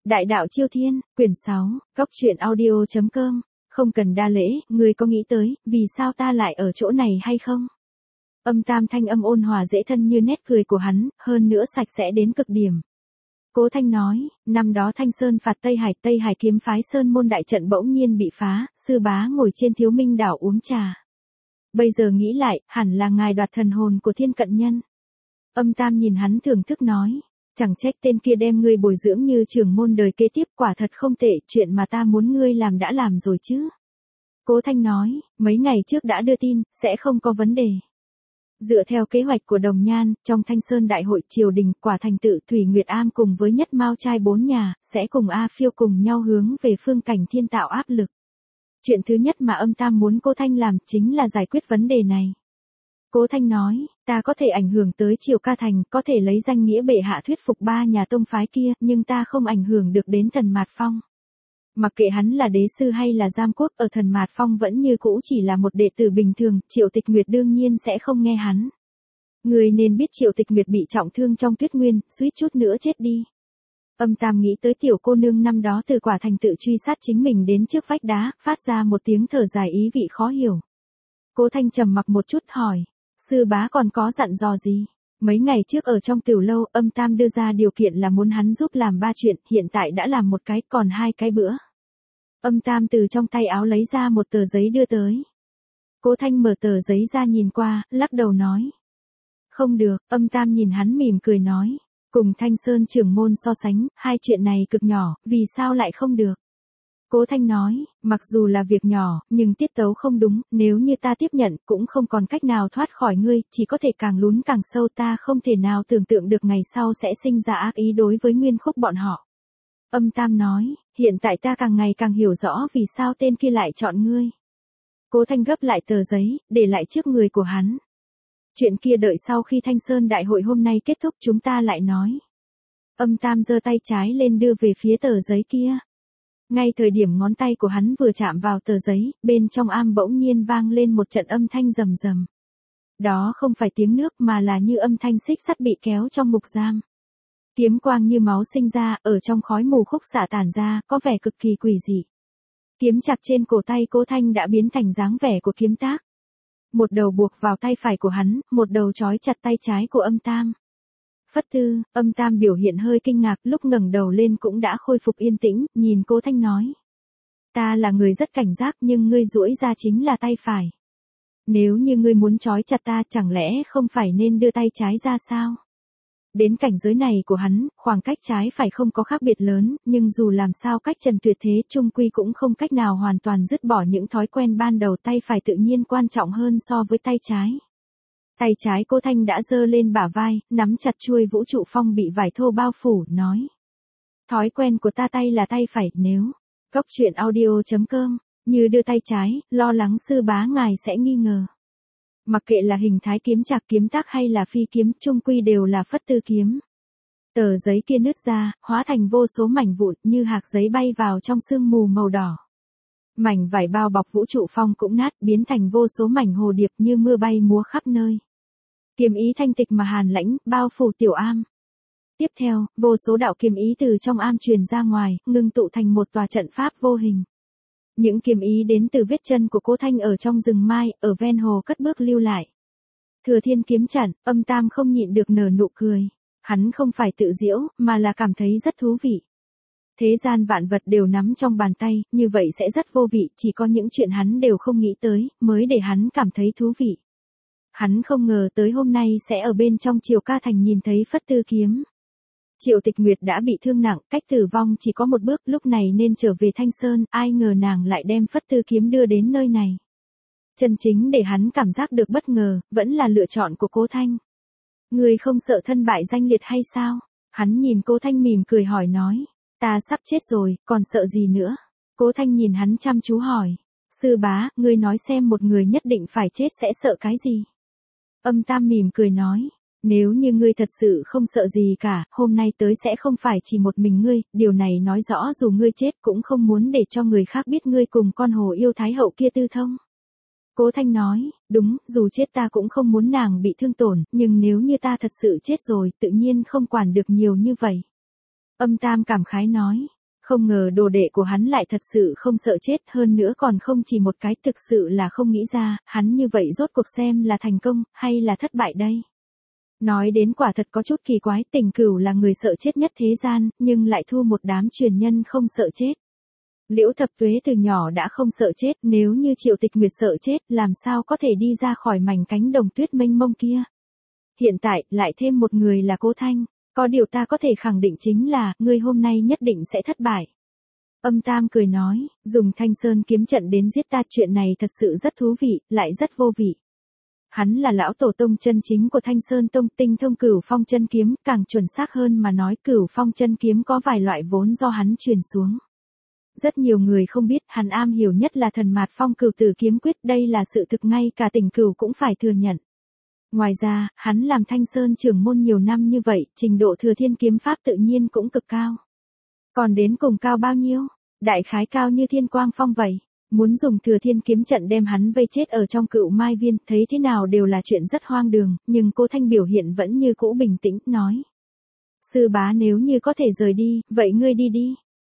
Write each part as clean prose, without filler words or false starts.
Đại đạo Chiêu Thiên, quyển 6, Góc Truyện Audio.com, không cần đa lễ, ngươi có nghĩ tới, vì sao ta lại ở chỗ này hay không? Âm Tam thanh âm ôn hòa dễ thân như nét cười của hắn, hơn nữa sạch sẽ đến cực điểm. Cố Thanh nói, năm đó Thanh Sơn phạt Tây Hải kiếm phái Sơn môn đại trận bỗng nhiên bị phá, sư bá ngồi trên Thiếu Minh đảo uống trà. Bây giờ nghĩ lại, hẳn là ngài đoạt thần hồn của Thiên Cận Nhân. Âm Tam nhìn hắn thưởng thức nói, chẳng trách tên kia đem ngươi bồi dưỡng như trưởng môn đời kế tiếp, quả thật không tệ, chuyện mà ta muốn ngươi làm đã làm rồi chứ. Cố Thanh nói, mấy ngày trước đã đưa tin, sẽ không có vấn đề. Dựa theo kế hoạch của Đồng Nhan, trong Thanh Sơn Đại hội triều đình, Quả Thành Tự, Thủy Nguyệt Am cùng với Nhất Mao trai 4 nhà, sẽ cùng A Phiêu cùng nhau hướng về Phương Cảnh Thiên tạo áp lực. Chuyện thứ nhất mà Âm Tam muốn Cố Thanh làm chính là giải quyết vấn đề này. Cố Thanh nói, ta có thể ảnh hưởng tới Triều Ca Thành, có thể lấy danh nghĩa bệ hạ thuyết phục 3 nhà tông phái kia, nhưng ta không ảnh hưởng được đến Thần Mạt Phong. Mặc kệ hắn là đế sư hay là giam quốc, ở Thần Mạt Phong vẫn như cũ chỉ là một đệ tử bình thường, Triệu Tịch Nguyệt đương nhiên sẽ không nghe hắn. Người nên biết Triệu Tịch Nguyệt bị trọng thương trong Tuyết Nguyên, suýt chút nữa chết đi. Âm Tam nghĩ tới tiểu cô nương năm đó từ Quả Thành Tự truy sát chính mình đến trước vách đá, phát ra một tiếng thở dài ý vị khó hiểu. Cố Thanh trầm mặc một chút hỏi, sư bá còn có dặn dò gì? Mấy ngày trước ở trong tiểu lâu, Âm Tam đưa ra điều kiện là muốn hắn giúp làm 3 chuyện, hiện tại đã làm một cái, còn 2 cái bữa. Âm Tam từ trong tay áo lấy ra một tờ giấy đưa tới. Cố Thanh mở tờ giấy ra nhìn qua, lắc đầu nói. Không được, Âm Tam nhìn hắn mỉm cười nói. Cùng Thanh Sơn trưởng môn so sánh, 2 chuyện này cực nhỏ, vì sao lại không được? Cố Thanh nói, mặc dù là việc nhỏ, nhưng tiết tấu không đúng, nếu như ta tiếp nhận, cũng không còn cách nào thoát khỏi ngươi, chỉ có thể càng lún càng sâu, ta không thể nào tưởng tượng được ngày sau sẽ sinh ra ác ý đối với Nguyên Khúc bọn họ. Âm Tam nói, hiện tại ta càng ngày càng hiểu rõ vì sao tên kia lại chọn ngươi. Cố Thanh gấp lại tờ giấy, để lại trước người của hắn. Chuyện kia đợi sau khi Thanh Sơn Đại hội hôm nay kết thúc chúng ta lại nói. Âm Tam giơ tay trái lên đưa về phía tờ giấy kia. Ngay thời điểm ngón tay của hắn vừa chạm vào tờ giấy, bên trong am bỗng nhiên vang lên một trận âm thanh rầm rầm. Đó không phải tiếng nước mà là như âm thanh xích sắt bị kéo trong ngục giam. Kiếm quang như máu sinh ra, ở trong khói mù khúc xạ tản ra, có vẻ cực kỳ quỷ dị. Kiếm chặt trên cổ tay Cố Thanh đã biến thành dáng vẻ của kiếm tác. Một đầu buộc vào tay phải của hắn, một đầu trói chặt tay trái của Âm Tam. Phất Tư, Âm Tam biểu hiện hơi kinh ngạc, lúc ngẩng đầu lên cũng đã khôi phục yên tĩnh, nhìn Cố Thanh nói. Ta là người rất cảnh giác nhưng ngươi duỗi ra chính là tay phải. Nếu như ngươi muốn trói chặt ta chẳng lẽ không phải nên đưa tay trái ra sao? Đến cảnh giới này của hắn, khoảng cách trái phải không có khác biệt lớn, nhưng dù làm sao cách Trần Tuyệt thế chung quy cũng không cách nào hoàn toàn dứt bỏ những thói quen ban đầu, tay phải tự nhiên quan trọng hơn so với tay trái. Tay trái Cố Thanh đã giơ lên bả vai, nắm chặt chuôi vũ trụ phong bị vải thô bao phủ, nói. Thói quen của ta tay là tay phải, nếu. Góc Truyện Audio.com, như đưa tay trái, lo lắng sư bá ngài sẽ nghi ngờ. Mặc kệ là hình thái kiếm chạc kiếm tác hay là phi kiếm, chung quy đều là Phất Tư kiếm. Tờ giấy kia nứt ra, hóa thành vô số mảnh vụn như hạt giấy bay vào trong sương mù màu đỏ. Mảnh vải bao bọc vũ trụ phong cũng nát, biến thành vô số mảnh hồ điệp như mưa bay múa khắp nơi. Kiếm ý thanh tịch mà hàn lãnh, bao phủ tiểu am. Tiếp theo, vô số đạo kiếm ý từ trong am truyền ra ngoài, ngưng tụ thành một tòa trận pháp vô hình. Những kiếm ý đến từ vết chân của Cố Thanh ở trong rừng mai, ở ven hồ cất bước lưu lại. Thừa Thiên kiếm trận, Âm Tam không nhịn được nở nụ cười. Hắn không phải tự giễu, mà là cảm thấy rất thú vị. Thế gian vạn vật đều nắm trong bàn tay, như vậy sẽ rất vô vị, chỉ có những chuyện hắn đều không nghĩ tới, mới để hắn cảm thấy thú vị. Hắn không ngờ tới hôm nay sẽ ở bên trong Triều Ca Thành nhìn thấy Phất Tư kiếm. Triệu Tịch Nguyệt đã bị thương nặng, cách tử vong chỉ có một bước, lúc này nên trở về Thanh Sơn, ai ngờ nàng lại đem Phất Tư kiếm đưa đến nơi này. Chân chính để hắn cảm giác được bất ngờ, vẫn là lựa chọn của Cố Thanh. Người không sợ thân bại danh liệt hay sao? Hắn nhìn Cố Thanh mỉm cười hỏi nói, ta sắp chết rồi, còn sợ gì nữa? Cố Thanh nhìn hắn chăm chú hỏi, sư bá, ngươi nói xem một người nhất định phải chết sẽ sợ cái gì? Âm Tam mỉm cười nói. Nếu như ngươi thật sự không sợ gì cả, hôm nay tới sẽ không phải chỉ một mình ngươi, điều này nói rõ dù ngươi chết cũng không muốn để cho người khác biết ngươi cùng con hồ yêu thái hậu kia tư thông. Cố Thanh nói, đúng, dù chết ta cũng không muốn nàng bị thương tổn, nhưng nếu như ta thật sự chết rồi, tự nhiên không quản được nhiều như vậy. Âm Tam cảm khái nói, Không ngờ đồ đệ của hắn lại thật sự không sợ chết, hơn nữa còn không chỉ một cái, thực sự là không nghĩ ra, hắn như vậy rốt cuộc xem là thành công, hay là thất bại đây. Nói đến quả thật có chút kỳ quái, Tình Cửu là người sợ chết nhất thế gian, nhưng lại thu một đám truyền nhân không sợ chết. Liễu Thập Tuế từ nhỏ đã không sợ chết, nếu như Triệu Tịch Nguyệt sợ chết, làm sao có thể đi ra khỏi mảnh cánh đồng tuyết mênh mông kia. Hiện tại, lại thêm một người là Cố Thanh, có điều ta có thể khẳng định chính là, ngươi hôm nay nhất định sẽ thất bại. Âm Tam cười nói, dùng Thanh Sơn kiếm trận đến giết ta, chuyện này thật sự rất thú vị, lại rất vô vị. Hắn là lão tổ tông chân chính của Thanh Sơn Tông, tinh thông Cửu Phong chân kiếm, càng chuẩn xác hơn mà nói Cửu Phong chân kiếm có vài loại vốn do hắn truyền xuống. Rất nhiều người không biết, hắn am hiểu nhất là Thần Mạt Phong Cửu Tử kiếm quyết, đây là sự thực ngay cả Tình Cửu cũng phải thừa nhận. Ngoài ra, hắn làm Thanh Sơn trưởng môn nhiều năm như vậy, trình độ thừa thiên kiếm pháp tự nhiên cũng cực cao. Còn đến cùng cao bao nhiêu? Đại khái cao như Thiên Quang Phong vậy. Muốn dùng Thừa Thiên kiếm trận đem hắn vây chết ở trong Cựu Mai Viên, thấy thế nào đều là chuyện rất hoang đường, nhưng Cố Thanh biểu hiện vẫn như cũ bình tĩnh, nói. Sư bá nếu như có thể rời đi, vậy ngươi đi đi.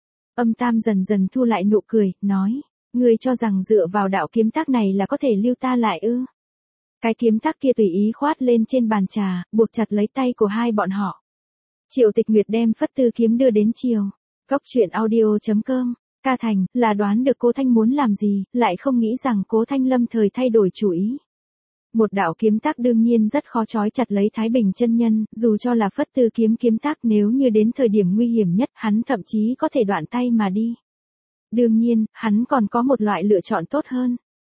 Âm Tam dần dần thu lại nụ cười, nói. Ngươi cho rằng dựa vào đạo kiếm tác này là có thể lưu ta lại ư? Cái kiếm tác kia tùy ý khoát lên trên bàn trà, buộc chặt lấy tay của hai bọn họ. Triệu Tịch Nguyệt đem Phất Tư kiếm đưa đến chiều. Cốc truyện audio.com. Ca Thành là đoán được Cố Thanh muốn làm gì, lại không nghĩ rằng Cố Thanh lâm thời thay đổi chủ ý. Một đạo kiếm tác đương nhiên rất khó trói chặt lấy Thái Bình chân nhân, dù cho là Phất Tư kiếm kiếm tác, nếu như đến thời điểm nguy hiểm nhất, hắn thậm chí có thể đoạn tay mà đi. Đương nhiên, hắn còn có một loại lựa chọn tốt hơn.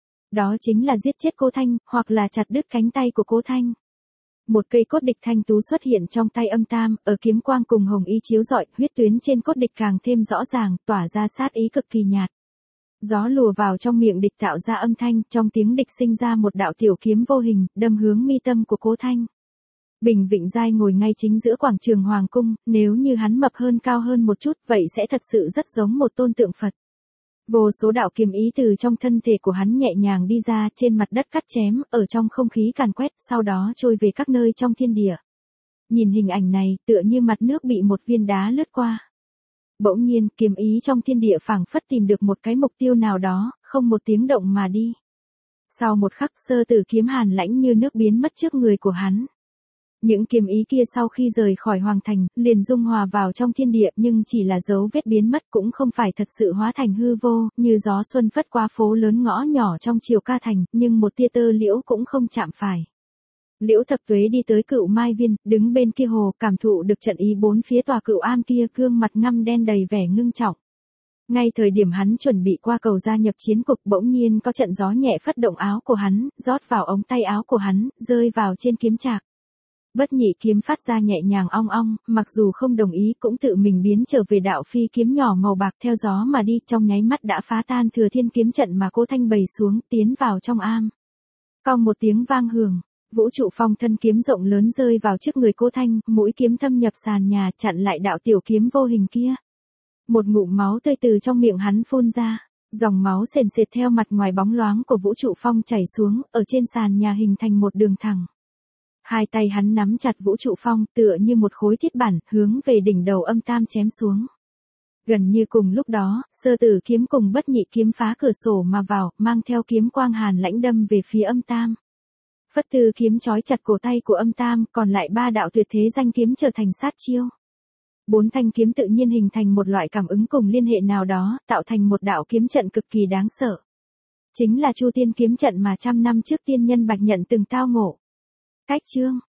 Đó chính là giết chết Cố Thanh, hoặc là chặt đứt cánh tay của Cố Thanh. Một cây cốt địch thanh tú xuất hiện trong tay Âm Tam, ở kiếm quang cùng hồng y chiếu rọi, huyết tuyến trên cốt địch càng thêm rõ ràng, tỏa ra sát ý cực kỳ nhạt. Gió lùa vào trong miệng địch tạo ra âm thanh, trong tiếng địch sinh ra một đạo tiểu kiếm vô hình, đâm hướng mi tâm của Cố Thanh. Bình Vịnh Giai ngồi ngay chính giữa quảng trường Hoàng Cung, nếu như hắn mập hơn cao hơn một chút, vậy sẽ thật sự rất giống một tôn tượng Phật. Vô số đạo kiếm ý từ trong thân thể của hắn nhẹ nhàng đi ra, trên mặt đất cắt chém, ở trong không khí càn quét, sau đó trôi về các nơi trong thiên địa. Nhìn hình ảnh này, tựa như mặt nước bị một viên đá lướt qua. Bỗng nhiên, kiếm ý trong thiên địa phảng phất tìm được một cái mục tiêu nào đó, không một tiếng động mà đi. Sau một khắc, Sơ Tử kiếm hàn lãnh như nước biến mất trước người của hắn. Những kiếm ý kia sau khi rời khỏi hoàng thành, liền dung hòa vào trong thiên địa, nhưng chỉ là dấu vết biến mất, cũng không phải thật sự hóa thành hư vô, như gió xuân phất qua phố lớn ngõ nhỏ trong triều Ca Thành, nhưng một tia tơ liễu cũng không chạm phải. Liễu Thập Tuế đi tới Cựu Mai Viên, đứng bên kia hồ, cảm thụ được trận ý bốn phía tòa Cựu Am kia, gương mặt ngăm đen đầy vẻ ngưng trọng. Ngay thời điểm hắn chuẩn bị qua cầu gia nhập chiến cục, bỗng nhiên có trận gió nhẹ phất động áo của hắn, rót vào ống tay áo của hắn, rơi vào trên kiếm trạc. Bất Nhị kiếm phát ra nhẹ nhàng ong ong, mặc dù không đồng ý cũng tự mình biến trở về đạo phi kiếm nhỏ màu bạc theo gió mà đi, trong nháy mắt đã phá tan Thừa Thiên kiếm trận mà Cố Thanh bày xuống, tiến vào trong am. Cong một tiếng vang hưởng, Vũ Trụ Phong thân kiếm rộng lớn rơi vào trước người Cố Thanh, mũi kiếm thâm nhập sàn nhà, chặn lại đạo tiểu kiếm vô hình kia. Một ngụm máu tươi từ trong miệng hắn phun ra, dòng máu sền sệt theo mặt ngoài bóng loáng của Vũ Trụ Phong chảy xuống, ở trên sàn nhà hình thành một đường thẳng. Hai tay hắn nắm chặt Vũ Trụ Phong, tựa như một khối thiết bản, hướng về đỉnh đầu Âm Tam chém xuống. Gần như cùng lúc đó, Sơ Tử kiếm cùng Bất Nhị kiếm phá cửa sổ mà vào, mang theo kiếm quang hàn lãnh đâm về phía Âm Tam. Phất Tư kiếm trói chặt cổ tay của Âm Tam, còn lại ba đạo tuyệt thế danh kiếm trở thành sát chiêu. Bốn thanh kiếm tự nhiên hình thành một loại cảm ứng cùng liên hệ nào đó, tạo thành một đạo kiếm trận cực kỳ đáng sợ. Chính là Chu Tiên kiếm trận mà trăm năm trước tiên nhân Bạch Nhận từng tao ngộ. Cách chương